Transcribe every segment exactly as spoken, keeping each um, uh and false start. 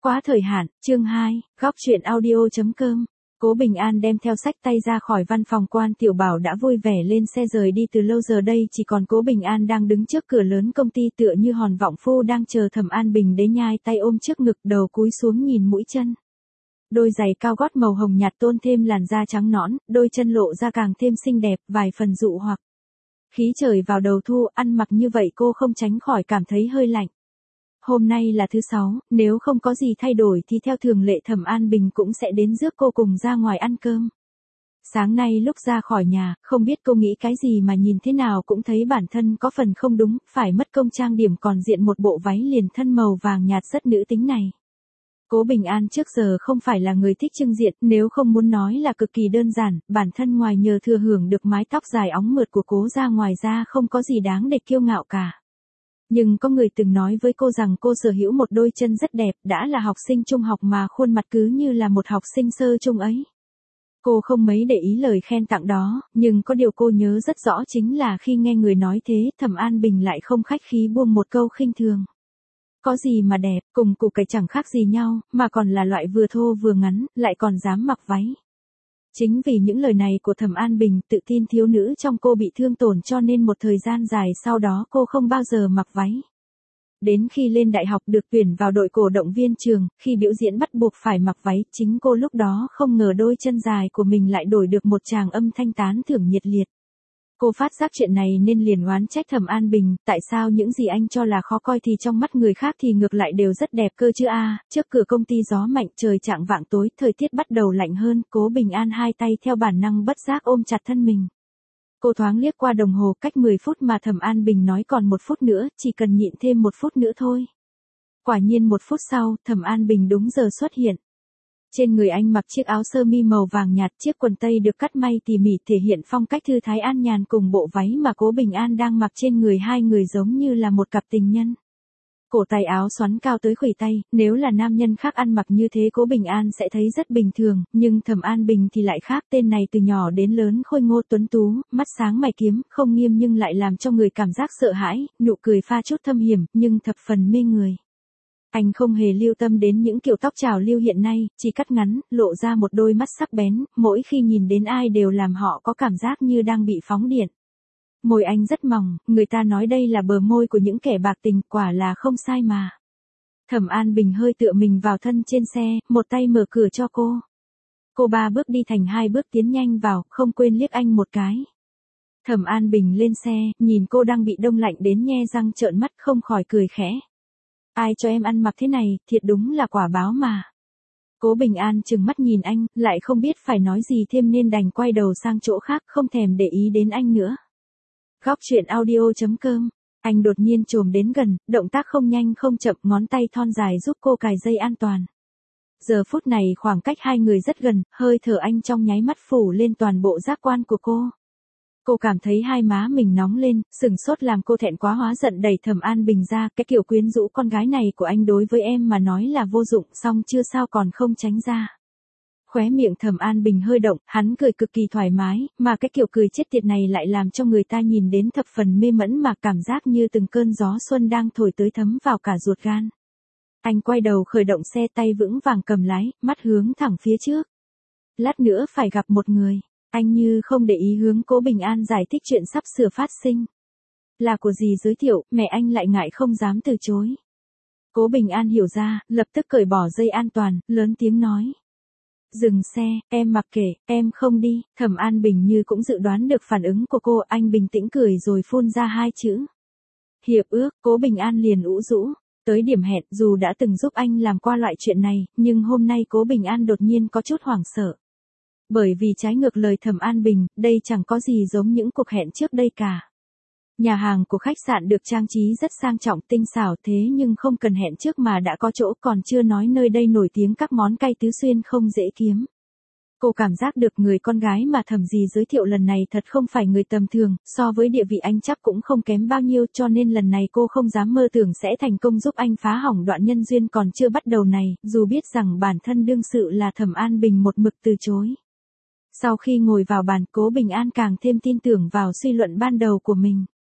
Quá thời hạn, chương hai, góc truyện audio.com. Cố Bình An đem theo sách tay ra khỏi văn phòng Quan Tiểu Bảo đã vui vẻ lên xe rời đi từ lâu, giờ đây chỉ còn Cố Bình An đang đứng trước cửa lớn công ty tựa như hòn vọng phu đang chờ Thẩm An Bình đến, nhai tay ôm trước ngực, đầu cúi xuống nhìn mũi chân. Đôi giày cao gót màu hồng nhạt tôn thêm làn da trắng nõn, đôi chân lộ ra càng thêm xinh đẹp, vài phần dụ hoặc. Khí trời vào đầu thu, ăn mặc như vậy cô không tránh khỏi cảm thấy hơi lạnh. Hôm nay là thứ sáu, nếu không có gì thay đổi thì theo thường lệ Thẩm An Bình cũng sẽ đến rước cô cùng ra ngoài ăn cơm. Sáng nay lúc ra khỏi nhà, không biết cô nghĩ cái gì mà nhìn thế nào cũng thấy bản thân có phần không đúng, phải mất công trang điểm còn diện một bộ váy liền thân màu vàng nhạt rất nữ tính này. Cố Bình An trước giờ không phải là người thích trưng diện, nếu không muốn nói là cực kỳ đơn giản, bản thân ngoài nhờ thừa hưởng được mái tóc dài óng mượt của cố ra, ngoài ra không có gì đáng để kiêu ngạo cả. Nhưng có người từng nói với cô rằng cô sở hữu một đôi chân rất đẹp, đã là học sinh trung học mà khuôn mặt cứ như là một học sinh sơ trung ấy. Cô không mấy để ý lời khen tặng đó, nhưng có điều cô nhớ rất rõ chính là khi nghe người nói thế, Thẩm An Bình lại không khách khí buông một câu khinh thường. Có gì mà đẹp, cùng củ cải chẳng khác gì nhau, mà còn là loại vừa thô vừa ngắn, lại còn dám mặc váy. Chính vì những lời này của Thẩm An Bình, tự tin thiếu nữ trong cô bị thương tổn, cho nên một thời gian dài sau đó cô không bao giờ mặc váy. Đến khi lên đại học được tuyển vào đội cổ động viên trường, khi biểu diễn bắt buộc phải mặc váy, chính cô lúc đó không ngờ đôi chân dài của mình lại đổi được một tràng âm thanh tán thưởng nhiệt liệt. Cô phát giác chuyện này nên liền oán trách Thẩm An Bình, tại sao những gì anh cho là khó coi thì trong mắt người khác thì ngược lại đều rất đẹp cơ chứ a. Trước cửa công ty gió mạnh, trời chạng vạng tối, thời tiết bắt đầu lạnh hơn, Cố Bình An hai tay theo bản năng bất giác ôm chặt thân mình. Cô thoáng liếc qua đồng hồ, cách mười phút mà Thẩm An Bình nói còn một phút nữa, chỉ cần nhịn thêm một phút nữa thôi. Quả nhiên một phút sau, Thẩm An Bình đúng giờ xuất hiện. Trên người anh mặc chiếc áo sơ mi màu vàng nhạt, chiếc quần tây được cắt may tỉ mỉ thể hiện phong cách thư thái an nhàn, cùng bộ váy mà Cố Bình An đang mặc trên người hai người giống như là một cặp tình nhân. Cổ tay áo xoắn cao tới khuỷu tay, nếu là nam nhân khác ăn mặc như thế Cố Bình An sẽ thấy rất bình thường, nhưng Thẩm An Bình thì lại khác, tên này từ nhỏ đến lớn khôi ngô tuấn tú, mắt sáng mày kiếm, không nghiêm nhưng lại làm cho người cảm giác sợ hãi, nụ cười pha chút thâm hiểm, nhưng thập phần mê người. Anh không hề lưu tâm đến những kiểu tóc trào lưu hiện nay, chỉ cắt ngắn, lộ ra một đôi mắt sắc bén, mỗi khi nhìn đến ai đều làm họ có cảm giác như đang bị phóng điện. Môi anh rất mỏng, người ta nói đây là bờ môi của những kẻ bạc tình, quả là không sai mà. Thẩm An Bình hơi tựa mình vào thân trên xe, một tay mở cửa cho cô. Cô ba bước đi thành hai bước tiến nhanh vào, không quên liếc anh một cái. Thẩm An Bình lên xe, nhìn cô đang bị đông lạnh đến nhe răng trợn mắt, không khỏi cười khẽ. Ai cho em ăn mặc thế này, thiệt đúng là quả báo mà. Cố Bình An trừng mắt nhìn anh, lại không biết phải nói gì thêm nên đành quay đầu sang chỗ khác, không thèm để ý đến anh nữa. Góc truyện audio.com. Anh đột nhiên chồm đến gần, động tác không nhanh không chậm, ngón tay thon dài giúp cô cài dây an toàn. Giờ phút này khoảng cách hai người rất gần, hơi thở anh trong nháy mắt phủ lên toàn bộ giác quan của cô. Cô cảm thấy hai má mình nóng lên, sừng sốt làm cô thẹn quá hóa giận, đẩy Thẩm An Bình ra, cái kiểu quyến rũ con gái này của anh đối với em mà nói là vô dụng, xong chưa sao còn không tránh ra. Khóe miệng Thẩm An Bình hơi động, hắn cười cực kỳ thoải mái, mà cái kiểu cười chết tiệt này lại làm cho người ta nhìn đến thập phần mê mẫn, mà cảm giác như từng cơn gió xuân đang thổi tới thấm vào cả ruột gan. Anh quay đầu khởi động xe, tay vững vàng cầm lái, mắt hướng thẳng phía trước. Lát nữa phải gặp một người. Anh như không để ý hướng Cố Bình An giải thích chuyện sắp sửa phát sinh. Là của dì giới thiệu, mẹ anh lại ngại không dám từ chối. Cố Bình An hiểu ra, lập tức cởi bỏ dây an toàn, lớn tiếng nói. Dừng xe, em mặc kệ, em không đi. Thẩm An Bình như cũng dự đoán được phản ứng của cô, anh bình tĩnh cười rồi phun ra hai chữ. Hiệp ước. Cố Bình An liền ủ rũ. Tới điểm hẹn, dù đã từng giúp anh làm qua loại chuyện này, nhưng hôm nay Cố Bình An đột nhiên có chút hoảng sợ. Bởi vì trái ngược lời Thẩm An Bình, đây chẳng có gì giống những cuộc hẹn trước đây cả. Nhà hàng của khách sạn được trang trí rất sang trọng tinh xảo, thế nhưng không cần hẹn trước mà đã có chỗ, còn chưa nói nơi đây nổi tiếng các món cay tứ xuyên không dễ kiếm. Cô cảm giác được người con gái mà Thẩm dì giới thiệu lần này thật không phải người tầm thường, so với địa vị anh chắc cũng không kém bao nhiêu, cho nên lần này cô không dám mơ tưởng sẽ thành công giúp anh phá hỏng đoạn nhân duyên còn chưa bắt đầu này, dù biết rằng bản thân đương sự là Thẩm An Bình một mực từ chối. Sau khi ngồi vào bàn, Cố Bình An càng thêm tin tưởng vào suy luận ban đầu của mình.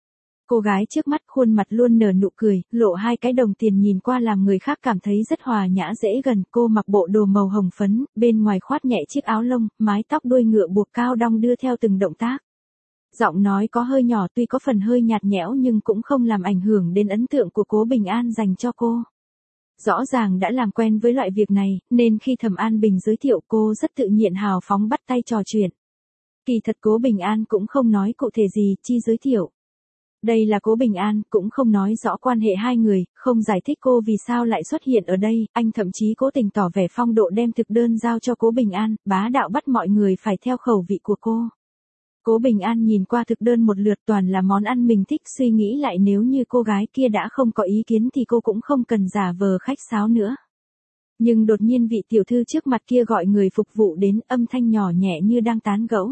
Cô gái trước mắt khuôn mặt luôn nở nụ cười, lộ hai cái đồng tiền nhìn qua làm người khác cảm thấy rất hòa nhã dễ gần. Cô mặc bộ đồ màu hồng phấn, bên ngoài khoát nhẹ chiếc áo lông, mái tóc đuôi ngựa buộc cao đong đưa theo từng động tác. Giọng nói có hơi nhỏ, tuy có phần hơi nhạt nhẽo nhưng cũng không làm ảnh hưởng đến ấn tượng của Cố Bình An dành cho cô. Rõ ràng đã làm quen với loại việc này, nên khi Thẩm An Bình giới thiệu cô rất tự nhiên hào phóng bắt tay trò chuyện. Kỳ thật Cố Bình An cũng không nói cụ thể gì, chi giới thiệu. Đây là Cố Bình An, cũng không nói rõ quan hệ hai người, không giải thích cô vì sao lại xuất hiện ở đây, anh thậm chí cố tình tỏ vẻ phong độ đem thực đơn giao cho Cố Bình An, bá đạo bắt mọi người phải theo khẩu vị của cô. Cố Bình An nhìn qua thực đơn một lượt toàn là món ăn mình thích, suy nghĩ lại nếu như cô gái kia đã không có ý kiến thì cô cũng không cần giả vờ khách sáo nữa. Nhưng đột nhiên vị tiểu thư trước mặt kia gọi người phục vụ đến, âm thanh nhỏ nhẹ như đang tán gẫu.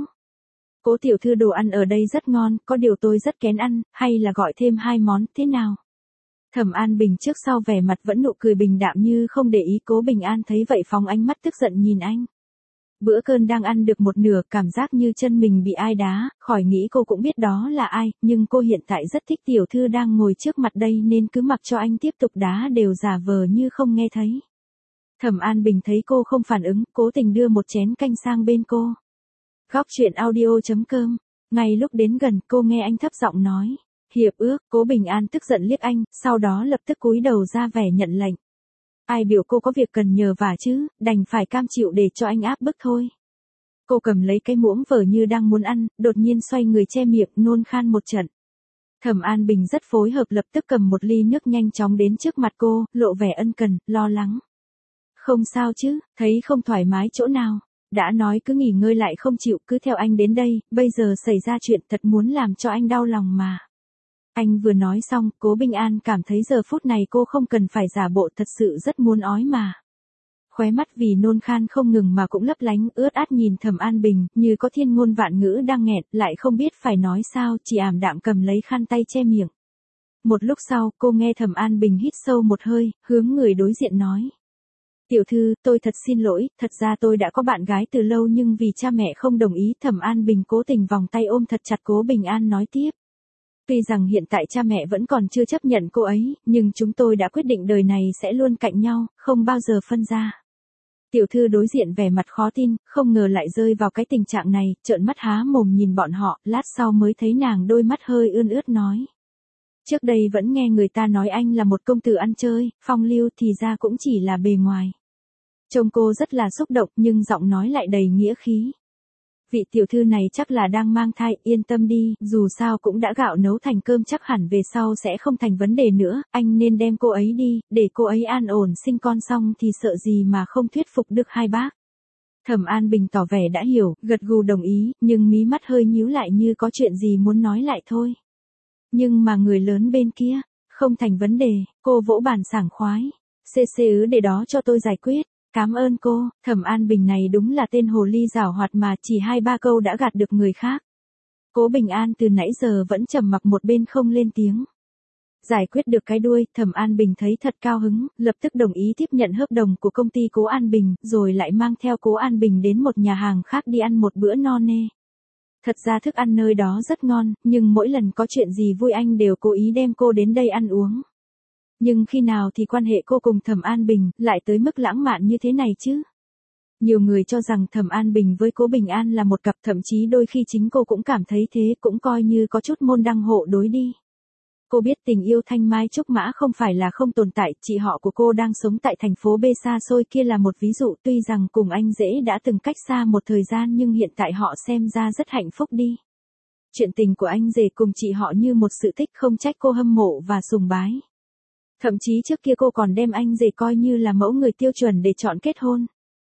Cố tiểu thư, đồ ăn ở đây rất ngon, có điều tôi rất kén ăn, hay là gọi thêm hai món, thế nào? Thẩm An Bình trước sau vẻ mặt vẫn nụ cười bình đạm như không để ý. Cố Bình An thấy vậy phóng ánh mắt tức giận nhìn anh. Bữa cơm đang ăn được một nửa, cảm giác như chân mình bị ai đá, khỏi nghĩ cô cũng biết đó là ai, nhưng cô hiện tại rất thích tiểu thư đang ngồi trước mặt đây nên cứ mặc cho anh tiếp tục đá đều giả vờ như không nghe thấy. Thẩm An Bình thấy cô không phản ứng, cố tình đưa một chén canh sang bên cô. Góc truyện audio.com. Ngay lúc đến gần, cô nghe anh thấp giọng nói. Hiệp ước. Cố Bình An tức giận liếc anh, sau đó lập tức cúi đầu ra vẻ nhận lệnh. Ai biểu cô có việc cần nhờ vả chứ, đành phải cam chịu để cho anh áp bức thôi. Cô cầm lấy cái muỗng vờ như đang muốn ăn, đột nhiên xoay người che miệng, nôn khan một trận. Thẩm An Bình rất phối hợp, lập tức cầm một ly nước nhanh chóng đến trước mặt cô, lộ vẻ ân cần, lo lắng. Không sao chứ, thấy không thoải mái chỗ nào. Đã nói cứ nghỉ ngơi lại không chịu, cứ theo anh đến đây, bây giờ xảy ra chuyện thật muốn làm cho anh đau lòng mà. Anh vừa nói xong, Cố Bình An cảm thấy giờ phút này cô không cần phải giả bộ, thật sự rất muốn ói mà. Khóe mắt vì nôn khan không ngừng mà cũng lấp lánh, ướt át nhìn Thẩm An Bình, như có thiên ngôn vạn ngữ đang nghẹn, lại không biết phải nói sao, chỉ ảm đạm cầm lấy khăn tay che miệng. Một lúc sau, cô nghe Thẩm An Bình hít sâu một hơi, hướng người đối diện nói. Tiểu thư, tôi thật xin lỗi, thật ra tôi đã có bạn gái từ lâu nhưng vì cha mẹ không đồng ý. Thẩm An Bình cố tình vòng tay ôm thật chặt Cố Bình An nói tiếp. Tuy rằng hiện tại cha mẹ vẫn còn chưa chấp nhận cô ấy, nhưng chúng tôi đã quyết định đời này sẽ luôn cạnh nhau, không bao giờ phân ra. Tiểu thư đối diện vẻ mặt khó tin, không ngờ lại rơi vào cái tình trạng này, trợn mắt há mồm nhìn bọn họ, lát sau mới thấy nàng đôi mắt hơi ươn ướt nói. Trước đây vẫn nghe người ta nói anh là một công tử ăn chơi, phong lưu, thì ra cũng chỉ là bề ngoài. Trông cô rất là xúc động nhưng giọng nói lại đầy nghĩa khí. Vị tiểu thư này chắc là đang mang thai, yên tâm đi, dù sao cũng đã gạo nấu thành cơm, chắc hẳn về sau sẽ không thành vấn đề nữa, anh nên đem cô ấy đi, để cô ấy an ổn sinh con xong thì sợ gì mà không thuyết phục được hai bác. Thẩm An Bình tỏ vẻ đã hiểu, gật gù đồng ý, nhưng mí mắt hơi nhíu lại như có chuyện gì muốn nói lại thôi. Nhưng mà người lớn bên kia, không thành vấn đề, cô vỗ bàn sảng khoái. Xê xê ứ để đó cho tôi giải quyết. Cảm ơn cô. Thẩm An Bình này đúng là tên hồ ly giảo hoạt mà, chỉ hai ba câu đã gạt được người khác. Cố Bình An từ nãy giờ vẫn trầm mặc một bên không lên tiếng. Giải quyết được cái đuôi, Thẩm An Bình thấy thật cao hứng, lập tức đồng ý tiếp nhận hợp đồng của công ty Cố An Bình, rồi lại mang theo Cố An Bình đến một nhà hàng khác đi ăn một bữa no nê. Thật ra thức ăn nơi đó rất ngon, nhưng mỗi lần có chuyện gì vui anh đều cố ý đem cô đến đây ăn uống. Nhưng khi nào thì quan hệ cô cùng Thẩm An Bình lại tới mức lãng mạn như thế này chứ? Nhiều người cho rằng Thẩm An Bình với Cố Bình An là một cặp, thậm chí đôi khi chính cô cũng cảm thấy thế, cũng coi như có chút môn đăng hộ đối đi. Cô biết tình yêu thanh mai trúc mã không phải là không tồn tại, chị họ của cô đang sống tại thành phố B xa xôi kia là một ví dụ, tuy rằng cùng anh rể đã từng cách xa một thời gian nhưng hiện tại họ xem ra rất hạnh phúc đi. Chuyện tình của anh rể cùng chị họ như một sự tích, không trách cô hâm mộ và sùng bái. Thậm chí trước kia cô còn đem anh rể coi như là mẫu người tiêu chuẩn để chọn kết hôn.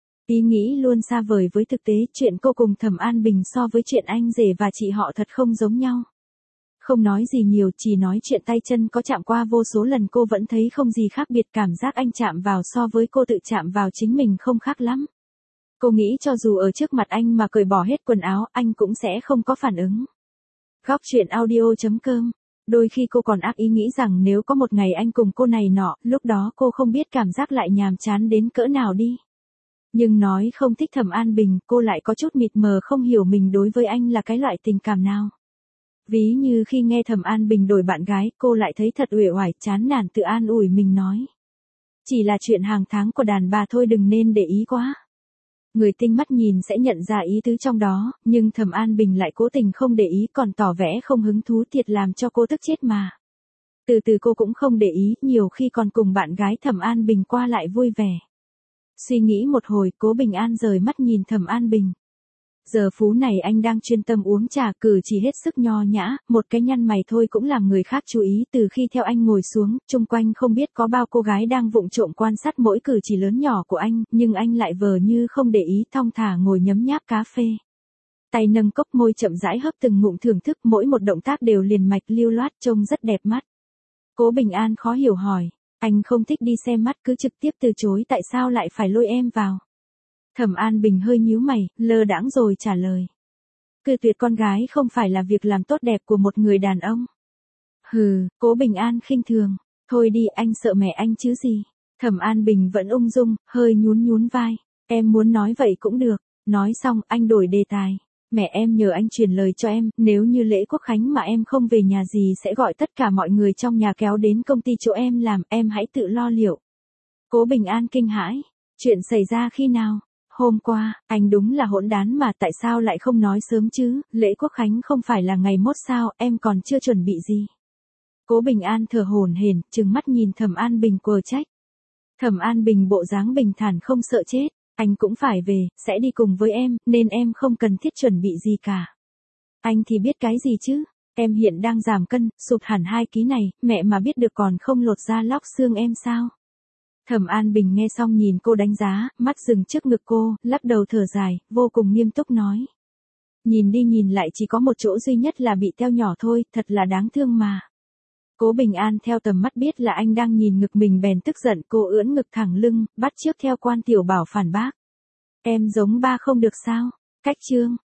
Ý nghĩ luôn xa vời với thực tế, chuyện cô cùng Thẩm An Bình so với chuyện anh rể và chị họ thật không giống nhau. Không nói gì nhiều, chỉ nói chuyện tay chân có chạm qua vô số lần, cô vẫn thấy không gì khác biệt, cảm giác anh chạm vào so với cô tự chạm vào chính mình không khác lắm. Cô nghĩ cho dù ở trước mặt anh mà cởi bỏ hết quần áo, anh cũng sẽ không có phản ứng. Góc truyện audio.com. Đôi khi cô còn ác ý nghĩ rằng nếu có một ngày anh cùng cô này nọ, lúc đó cô không biết cảm giác lại nhàm chán đến cỡ nào đi. Nhưng nói không thích Thẩm An Bình, cô lại có chút mịt mờ không hiểu mình đối với anh là cái loại tình cảm nào. Ví như khi nghe Thẩm An Bình đổi bạn gái, cô lại thấy thật uể oải, chán nản tự an ủi mình nói. Chỉ là chuyện hàng tháng của đàn bà thôi, đừng nên để ý quá. Người tinh mắt nhìn sẽ nhận ra ý tứ trong đó, nhưng Thẩm An Bình lại cố tình không để ý, còn tỏ vẻ không hứng thú, thiệt làm cho cô tức chết mà. Từ từ cô cũng không để ý, nhiều khi còn cùng bạn gái Thẩm An Bình qua lại vui vẻ. Suy nghĩ một hồi, Cố Bình An rời mắt nhìn Thẩm An Bình. Giờ phú này anh đang chuyên tâm uống trà, cử chỉ hết sức nho nhã, một cái nhăn mày thôi cũng làm người khác chú ý. Từ khi theo anh ngồi xuống, chung quanh không biết có bao cô gái đang vụng trộm quan sát mỗi cử chỉ lớn nhỏ của anh, nhưng anh lại vờ như không để ý, thong thả ngồi nhấm nháp cà phê. Tay nâng cốc, môi chậm rãi hấp từng ngụm thưởng thức, mỗi một động tác đều liền mạch lưu loát, trông rất đẹp mắt. Cố Bình An khó hiểu hỏi, anh không thích đi xem mắt, cứ trực tiếp từ chối, tại sao lại phải lôi em vào? Thẩm An Bình hơi nhíu mày, lơ đãng rồi trả lời. Cự tuyệt con gái không phải là việc làm tốt đẹp của một người đàn ông. Hừ, Cố Bình An khinh thường. Thôi đi, anh sợ mẹ anh chứ gì. Thẩm An Bình vẫn ung dung, hơi nhún nhún vai. Em muốn nói vậy cũng được. Nói xong, anh đổi đề tài. Mẹ em nhờ anh truyền lời cho em, nếu như lễ Quốc Khánh mà em không về nhà gì sẽ gọi tất cả mọi người trong nhà kéo đến công ty chỗ em làm, em hãy tự lo liệu. Cố Bình An kinh hãi. Chuyện xảy ra khi nào? Hôm qua, anh đúng là hỗn đán mà, tại sao lại không nói sớm chứ, lễ Quốc Khánh không phải là ngày mốt sao, em còn chưa chuẩn bị gì. Cố Bình An thở hổn hển, trừng mắt nhìn Thẩm An Bình quờ trách. Thẩm An Bình bộ dáng bình thản không sợ chết, anh cũng phải về, sẽ đi cùng với em, nên em không cần thiết chuẩn bị gì cả. Anh thì biết cái gì chứ, em hiện đang giảm cân, sụt hẳn hai ký này, mẹ mà biết được còn không lột da lóc xương em sao. Thẩm An Bình nghe xong nhìn cô đánh giá, mắt dừng trước ngực cô, lắc đầu thở dài, vô cùng nghiêm túc nói. Nhìn đi nhìn lại chỉ có một chỗ duy nhất là bị teo nhỏ thôi, thật là đáng thương mà. Cố Bình An theo tầm mắt biết là anh đang nhìn ngực mình bèn tức giận, cô ưỡn ngực thẳng lưng, bắt chước theo Quan Tiểu Bảo phản bác. Em giống ba không được sao? Cách chương.